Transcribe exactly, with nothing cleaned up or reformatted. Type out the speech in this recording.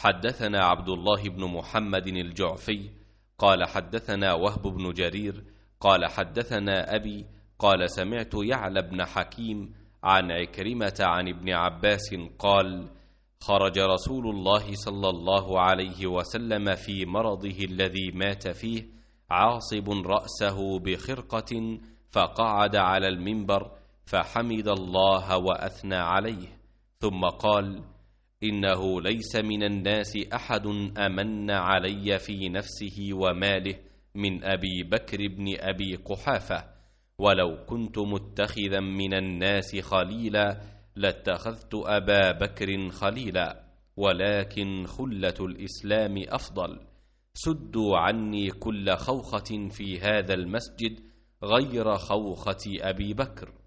حدثنا عبد الله بن محمد الجعفي قال حدثنا وهب بن جرير قال حدثنا أبي قال سمعت يعلى بن حكيم عن عكرمة عن ابن عباس قال خرج رسول الله صلى الله عليه وسلم في مرضه الذي مات فيه عاصب رأسه بخرقة، فقعد على المنبر فحمد الله وأثنى عليه، ثم قال إنه ليس من الناس أحد أمن علي في نفسه وماله من أبي بكر بن أبي قحافة، ولو كنت متخذا من الناس خليلا لاتخذت أبا بكر خليلا، ولكن خلة الإسلام أفضل. سدوا عني كل خوخة في هذا المسجد غير خوخة أبي بكر.